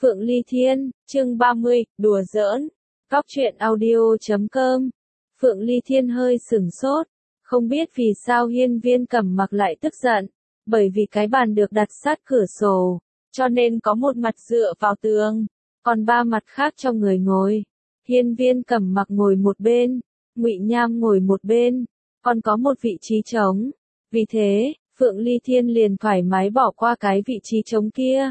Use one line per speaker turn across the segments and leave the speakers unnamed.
Phượng Ly Thiên, chương 30, đùa giỡn. Cóc truyện audio.com. Phượng Ly Thiên hơi sửng sốt, không biết vì sao Hiên Viên Cẩm Mặc lại tức giận, bởi vì cái bàn được đặt sát cửa sổ, cho nên có một mặt dựa vào tường, còn ba mặt khác cho người ngồi. Hiên Viên Cẩm Mặc ngồi một bên, Ngụy Nham ngồi một bên, còn có một vị trí trống. Vì thế, Phượng Ly Thiên liền thoải mái bỏ qua cái vị trí trống kia.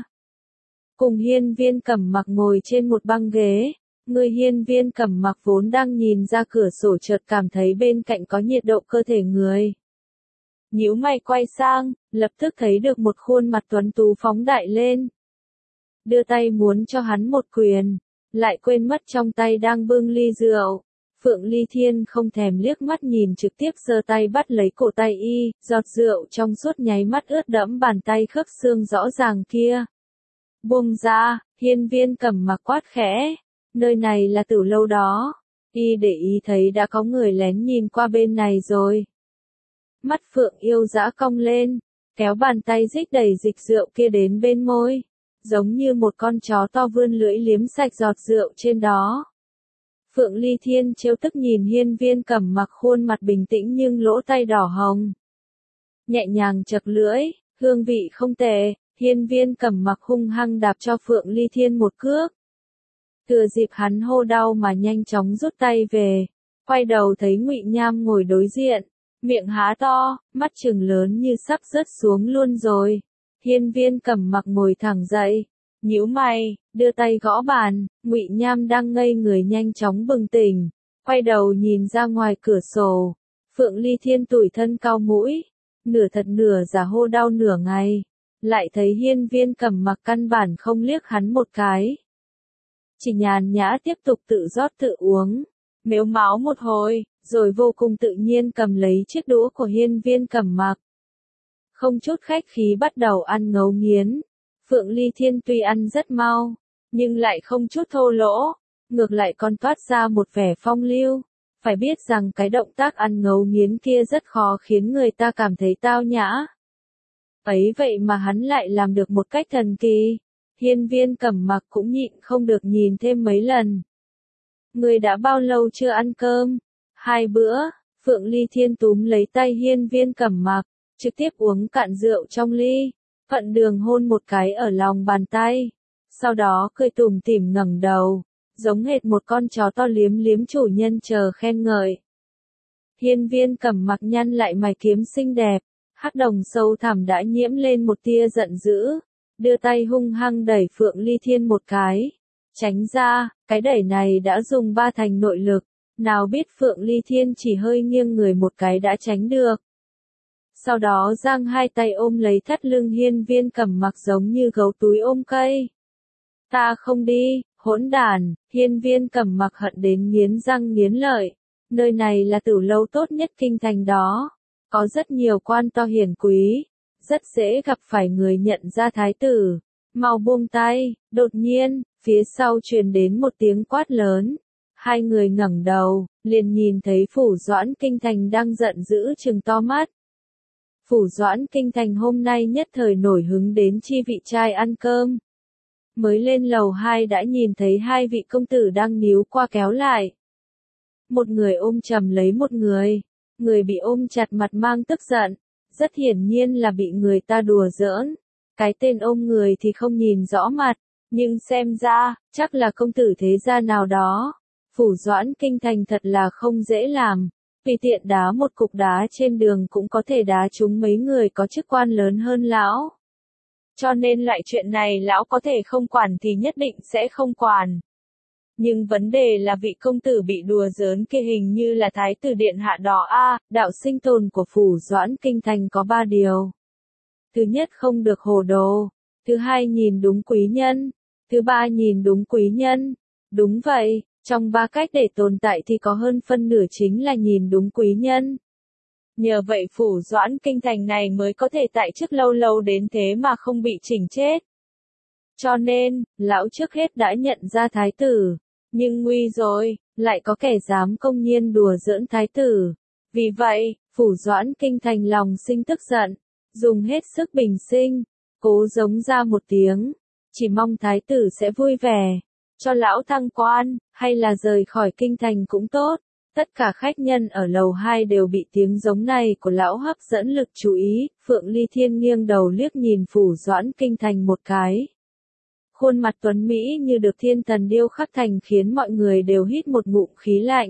Cùng Hiên Viên Cẩm Mặc ngồi trên một băng ghế, người Hiên Viên Cẩm Mặc vốn đang nhìn ra cửa sổ chợt cảm thấy bên cạnh có nhiệt độ cơ thể người. Nhíu mày quay sang, lập tức thấy được một khuôn mặt tuấn tú phóng đại lên. Đưa tay muốn cho hắn một quyền, lại quên mất trong tay đang bưng ly rượu. Phượng Ly Thiên không thèm liếc mắt nhìn trực tiếp giơ tay bắt lấy cổ tay y, giọt rượu trong suốt nháy mắt ướt đẫm bàn tay khớp xương rõ ràng kia. Buông ra, Hiên Viên Cẩm Mặc quát khẽ, nơi này là tử lâu đó. Y để ý thấy đã có người lén nhìn qua bên này rồi. Mắt Phượng yêu dã cong lên, kéo bàn tay rích đầy dịch rượu kia đến bên môi, giống như một con chó to vươn lưỡi liếm sạch giọt rượu trên đó. Phượng Ly Thiên trêu tức nhìn Hiên Viên Cẩm Mặc khuôn mặt bình tĩnh nhưng lỗ tay đỏ hồng. Nhẹ nhàng chậc lưỡi, hương vị không tệ. Hiên Viên Cẩm Mặc hung hăng đạp cho Phượng Ly Thiên một cước. Thừa dịp hắn hô đau mà nhanh chóng rút tay về, quay đầu thấy Ngụy Nham ngồi đối diện, miệng há to, mắt trừng lớn như sắp rớt xuống luôn rồi. Hiên Viên Cẩm Mặc ngồi thẳng dậy, nhíu mày, đưa tay gõ bàn. Ngụy Nham đang ngây người nhanh chóng bừng tỉnh, quay đầu nhìn ra ngoài cửa sổ. Phượng Ly Thiên tủi thân cau mũi, nửa thật nửa giả hô đau nửa ngày. Lại thấy Hiên Viên Cẩm Mặc căn bản không liếc hắn một cái. Chỉ nhàn nhã tiếp tục tự rót tự uống, mếu máo một hồi, rồi vô cùng tự nhiên cầm lấy chiếc đũa của Hiên Viên Cẩm Mặc. Không chút khách khí bắt đầu ăn ngấu nghiến. Phượng Ly Thiên tuy ăn rất mau, nhưng lại không chút thô lỗ, ngược lại còn toát ra một vẻ phong lưu. Phải biết rằng cái động tác ăn ngấu nghiến kia rất khó khiến người ta cảm thấy tao nhã. Ấy vậy mà hắn lại làm được một cách thần kỳ. Hiên Viên Cẩm Mặc cũng nhịn không được nhìn thêm mấy lần. Người đã bao lâu chưa ăn cơm? 2 bữa. Phượng Ly Thiên túm lấy tay Hiên Viên Cẩm Mặc, trực tiếp uống cạn rượu trong ly, thuận đường hôn một cái ở lòng bàn tay. Sau đó cười tủm tỉm ngẩng đầu, giống hệt một con chó to liếm liếm chủ nhân chờ khen ngợi. Hiên Viên Cẩm Mặc nhăn lại mày kiếm xinh đẹp. Hắc đồng sâu thẳm đã nhiễm lên một tia giận dữ, đưa tay hung hăng đẩy Phượng Ly Thiên một cái. Tránh ra, cái đẩy này đã dùng 3 thành nội lực, nào biết Phượng Ly Thiên chỉ hơi nghiêng người một cái đã tránh được. Sau đó giang hai tay ôm lấy thắt lưng Hiên Viên Cẩm Mặc giống như gấu túi ôm cây. Ta không đi, hỗn đản. Hiên Viên Cẩm Mặc hận đến nghiến răng nghiến lợi. Nơi này là tử lâu tốt nhất kinh thành đó. Có rất nhiều quan to hiển quý, rất dễ gặp phải người nhận ra thái tử. Mau buông tay. Đột nhiên, phía sau truyền đến một tiếng quát lớn. Hai người ngẩng đầu, liền nhìn thấy Phủ Doãn Kinh Thành đang giận dữ trừng to mắt. Phủ Doãn Kinh Thành hôm nay nhất thời nổi hứng đến chi vị trai ăn cơm. Mới lên lầu 2 đã nhìn thấy 2 vị công tử đang níu qua kéo lại. Một người ôm chầm lấy một người. Người bị ôm chặt mặt mang tức giận, rất hiển nhiên là bị người ta đùa giỡn. Cái tên ôm người thì không nhìn rõ mặt, nhưng xem ra, chắc là công tử thế gia nào đó. Phủ Doãn Kinh Thành thật là không dễ làm, vì tiện đá một cục đá trên đường cũng có thể đá trúng mấy người có chức quan lớn hơn lão. Cho nên loại chuyện này lão có thể không quản thì nhất định sẽ không quản. Nhưng vấn đề là vị công tử bị đùa giỡn kia hình như là thái tử điện hạ đó a. Đạo sinh tồn của Phủ Doãn Kinh Thành có 3 điều. Thứ nhất không được hồ đồ. Thứ hai nhìn đúng quý nhân. Thứ ba nhìn đúng quý nhân. Đúng vậy, trong 3 cách để tồn tại thì có hơn phân nửa chính là nhìn đúng quý nhân. Nhờ vậy Phủ Doãn Kinh Thành này mới có thể tại chức lâu lâu đến thế mà không bị chỉnh chết. Cho nên, lão trước hết đã nhận ra thái tử. Nhưng nguy rồi, lại có kẻ dám công nhiên đùa giỡn thái tử. Vì vậy, Phủ Doãn Kinh Thành lòng sinh tức giận, dùng hết sức bình sinh, cố giống ra một tiếng. chỉ mong thái tử sẽ vui vẻ, cho lão thăng quan, hay là rời khỏi kinh thành cũng tốt. Tất cả khách nhân ở lầu 2 đều bị tiếng giống này của lão hấp dẫn lực chú ý, Phượng Ly Thiên nghiêng đầu liếc nhìn Phủ Doãn Kinh Thành một cái. Khuôn mặt tuấn Mỹ như được thiên thần điêu khắc thành khiến mọi người đều hít một ngụm khí lạnh.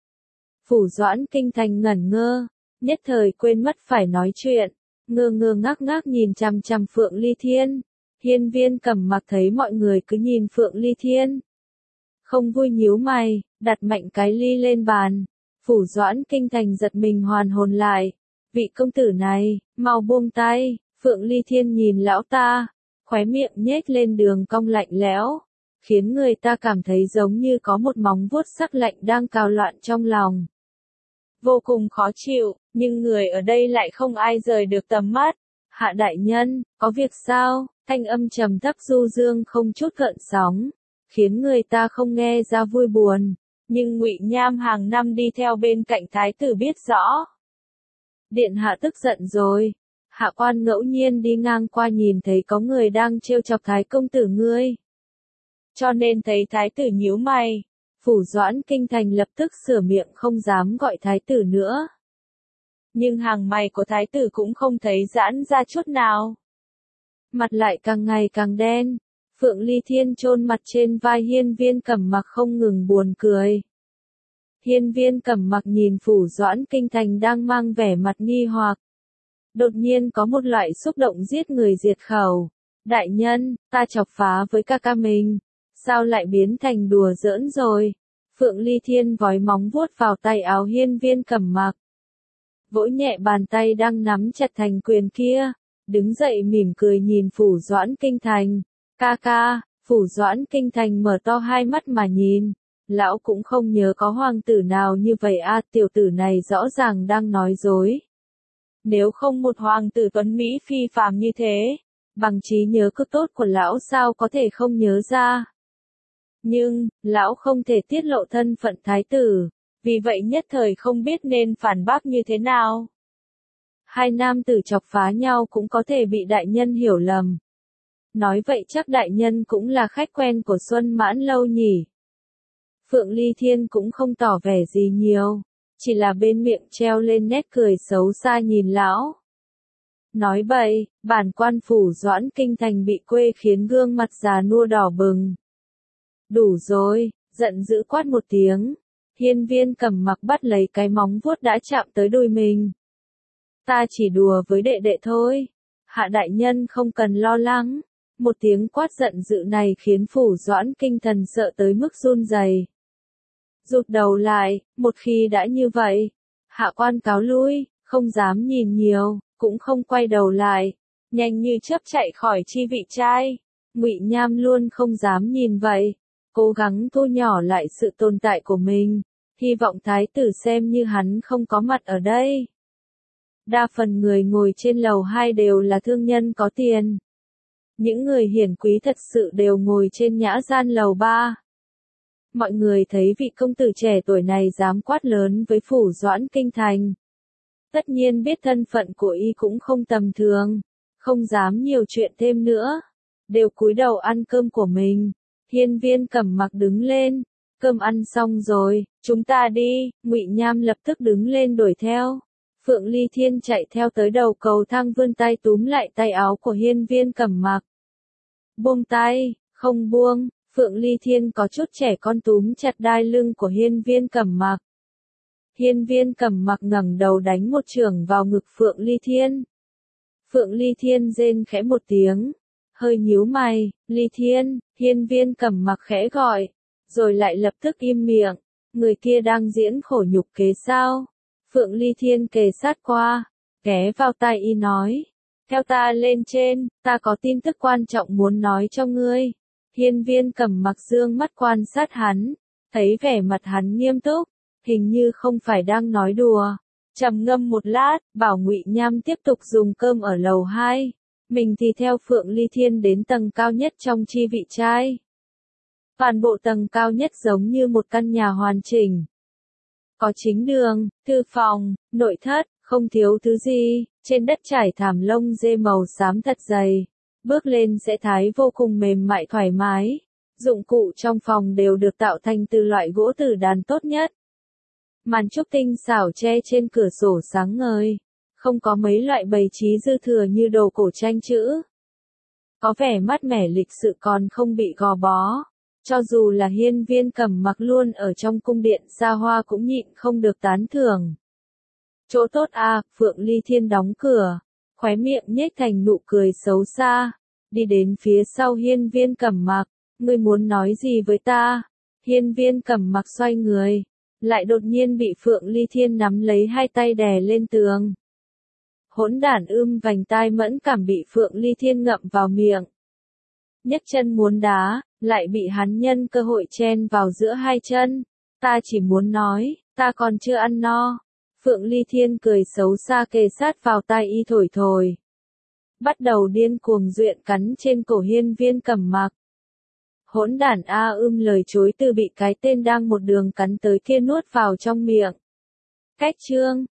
Phủ Doãn Kinh Thành ngẩn ngơ, nhất thời quên mất phải nói chuyện, ngơ ngơ ngác ngác nhìn chằm chằm Phượng Ly Thiên. Hiên Viên Cẩm Mặc thấy mọi người cứ nhìn Phượng Ly Thiên, không vui nhíu mày, đặt mạnh cái ly lên bàn. Phủ Doãn Kinh Thành giật mình hoàn hồn lại. Vị công tử này, mau buông tay. Phượng Ly Thiên nhìn lão ta, khóe miệng nhếch lên đường cong lạnh lẽo, khiến người ta cảm thấy giống như có một móng vuốt sắc lạnh đang cào loạn trong lòng. Vô cùng khó chịu, nhưng người ở đây lại không ai rời được tầm mắt. Hạ đại nhân, có việc sao? Thanh âm trầm thấp du dương không chút gợn sóng, khiến người ta không nghe ra vui buồn. Nhưng Ngụy Nham hàng năm đi theo bên cạnh thái tử biết rõ. Điện hạ tức giận rồi. Hạ quan ngẫu nhiên đi ngang qua nhìn thấy có người đang trêu chọc thái công tử ngươi, cho nên thấy thái tử nhíu mày. Phủ Doãn Kinh Thành lập tức sửa miệng không dám gọi thái tử nữa. Nhưng hàng mày của thái tử cũng không thấy giãn ra chút nào. Mặt lại càng ngày càng đen. Phượng Ly Thiên chôn mặt trên vai Hiên Viên Cẩm Mặc không ngừng buồn cười. Hiên Viên Cẩm Mặc nhìn Phủ Doãn Kinh Thành đang mang vẻ mặt nghi hoặc. Đột nhiên có một loại xúc động giết người diệt khẩu. Đại nhân, ta chọc phá với ca ca mình, sao lại biến thành đùa giỡn rồi? Phượng Ly Thiên vói móng vuốt vào tay áo Hiên Viên Cẩm Mặc, vỗ nhẹ bàn tay đang nắm chặt thành quyền kia, đứng dậy mỉm cười nhìn Phủ Doãn Kinh Thành. Ca ca. Phủ Doãn Kinh Thành mở to hai mắt mà nhìn. Lão cũng không nhớ có hoàng tử nào như vậy à, tiểu tử này rõ ràng đang nói dối. Nếu không một hoàng tử tuấn Mỹ phi phàm như thế, bằng trí nhớ cực tốt của lão sao có thể không nhớ ra. Nhưng, lão không thể tiết lộ thân phận thái tử, vì vậy nhất thời không biết nên phản bác như thế nào. Hai nam tử chọc phá nhau cũng có thể bị đại nhân hiểu lầm. Nói vậy chắc đại nhân cũng là khách quen của Xuân Mãn Lâu nhỉ. Phượng Ly Thiên cũng không tỏ vẻ gì nhiều, chỉ là bên miệng treo lên nét cười xấu xa nhìn lão. Nói bậy, bản quan Phủ Doãn Kinh Thành bị quê khiến gương mặt già nua đỏ bừng. Đủ rồi, giận dữ quát một tiếng. Hiên Viên Cẩm Mặc bắt lấy cái móng vuốt đã chạm tới đùi mình. Ta chỉ đùa với đệ đệ thôi. Hạ đại nhân không cần lo lắng. Một tiếng quát giận dữ này khiến Phủ Doãn Kinh Thần sợ tới mức run rẩy. Rụt đầu lại, một khi đã như vậy, hạ quan cáo lui, không dám nhìn nhiều, cũng không quay đầu lại, nhanh như chớp chạy khỏi chi vị trai. Ngụy Nham luôn không dám nhìn vậy, cố gắng thu nhỏ lại sự tồn tại của mình, hy vọng thái tử xem như hắn không có mặt ở đây. Đa phần người ngồi trên lầu 2 đều là thương nhân có tiền. Những người hiển quý thật sự đều ngồi trên nhã gian lầu 3. Mọi người thấy vị công tử trẻ tuổi này dám quát lớn với Phủ Doãn Kinh Thành. Tất nhiên biết thân phận của y cũng không tầm thường, không dám nhiều chuyện thêm nữa, đều cúi đầu ăn cơm của mình. Hiên Viên Cẩm Mặc đứng lên, cơm ăn xong rồi, chúng ta đi. Ngụy Nham lập tức đứng lên đuổi theo. Phượng Ly Thiên chạy theo tới đầu cầu thang vươn tay túm lại tay áo của Hiên Viên Cẩm Mặc. Buông tay, không buông. Phượng Ly Thiên có chút trẻ con túm chặt đai lưng của Hiên Viên Cẩm Mặc. Hiên Viên Cẩm Mặc ngẩng đầu đánh một chưởng vào ngực Phượng Ly Thiên. Phượng Ly Thiên rên khẽ một tiếng, hơi nhíu mày. Ly Thiên. Hiên Viên Cẩm Mặc khẽ gọi, rồi lại lập tức im miệng. Người kia đang diễn khổ nhục kế sao? Phượng Ly Thiên kề sát qua, ghé vào tai y nói, theo ta lên trên, ta có tin tức quan trọng muốn nói cho ngươi. Hiên Viên Cẩm Mặc dương mắt quan sát hắn, thấy vẻ mặt hắn nghiêm túc, hình như không phải đang nói đùa. Trầm ngâm một lát, bảo Ngụy Nham tiếp tục dùng cơm ở lầu 2, mình thì theo Phượng Ly Thiên đến tầng cao nhất trong chi vị trai. Toàn bộ tầng cao nhất giống như một căn nhà hoàn chỉnh. Có chính đường, thư phòng, nội thất, không thiếu thứ gì, trên đất trải thảm lông dê màu xám thật dày. Bước lên sẽ thái vô cùng mềm mại thoải mái. Dụng cụ trong phòng đều được tạo thành từ loại gỗ tử đàn tốt nhất. Màn trúc tinh xảo che trên cửa sổ sáng ngời. Không có mấy loại bày trí dư thừa như đồ cổ tranh chữ. Có vẻ mát mẻ lịch sự còn không bị gò bó. Cho dù là Hiên Viên Cẩm Mặc luôn ở trong cung điện xa hoa cũng nhịn không được tán thưởng. Chỗ tốt à, Phượng Ly Thiên đóng cửa, khóe miệng nhếch thành nụ cười xấu xa, đi đến phía sau Hiên Viên Cẩm Mặc, ngươi muốn nói gì với ta? Hiên Viên Cẩm Mặc xoay người, lại đột nhiên bị Phượng Ly Thiên nắm lấy hai tay đè lên tường. Hỗn đản vành tai mẫn cảm bị Phượng Ly Thiên ngậm vào miệng. Nhấc chân muốn đá, lại bị hắn nhân cơ hội chen vào giữa hai chân. Ta chỉ muốn nói, ta còn chưa ăn no. Phượng Ly Thiên cười xấu xa kề sát vào tai y thổi thổi. Bắt đầu điên cuồng duyện cắn trên cổ Hiên Viên Cẩm Mặc. Hỗn đản lời chối từ bị cái tên đang một đường cắn tới kia nuốt vào trong miệng. Cách chương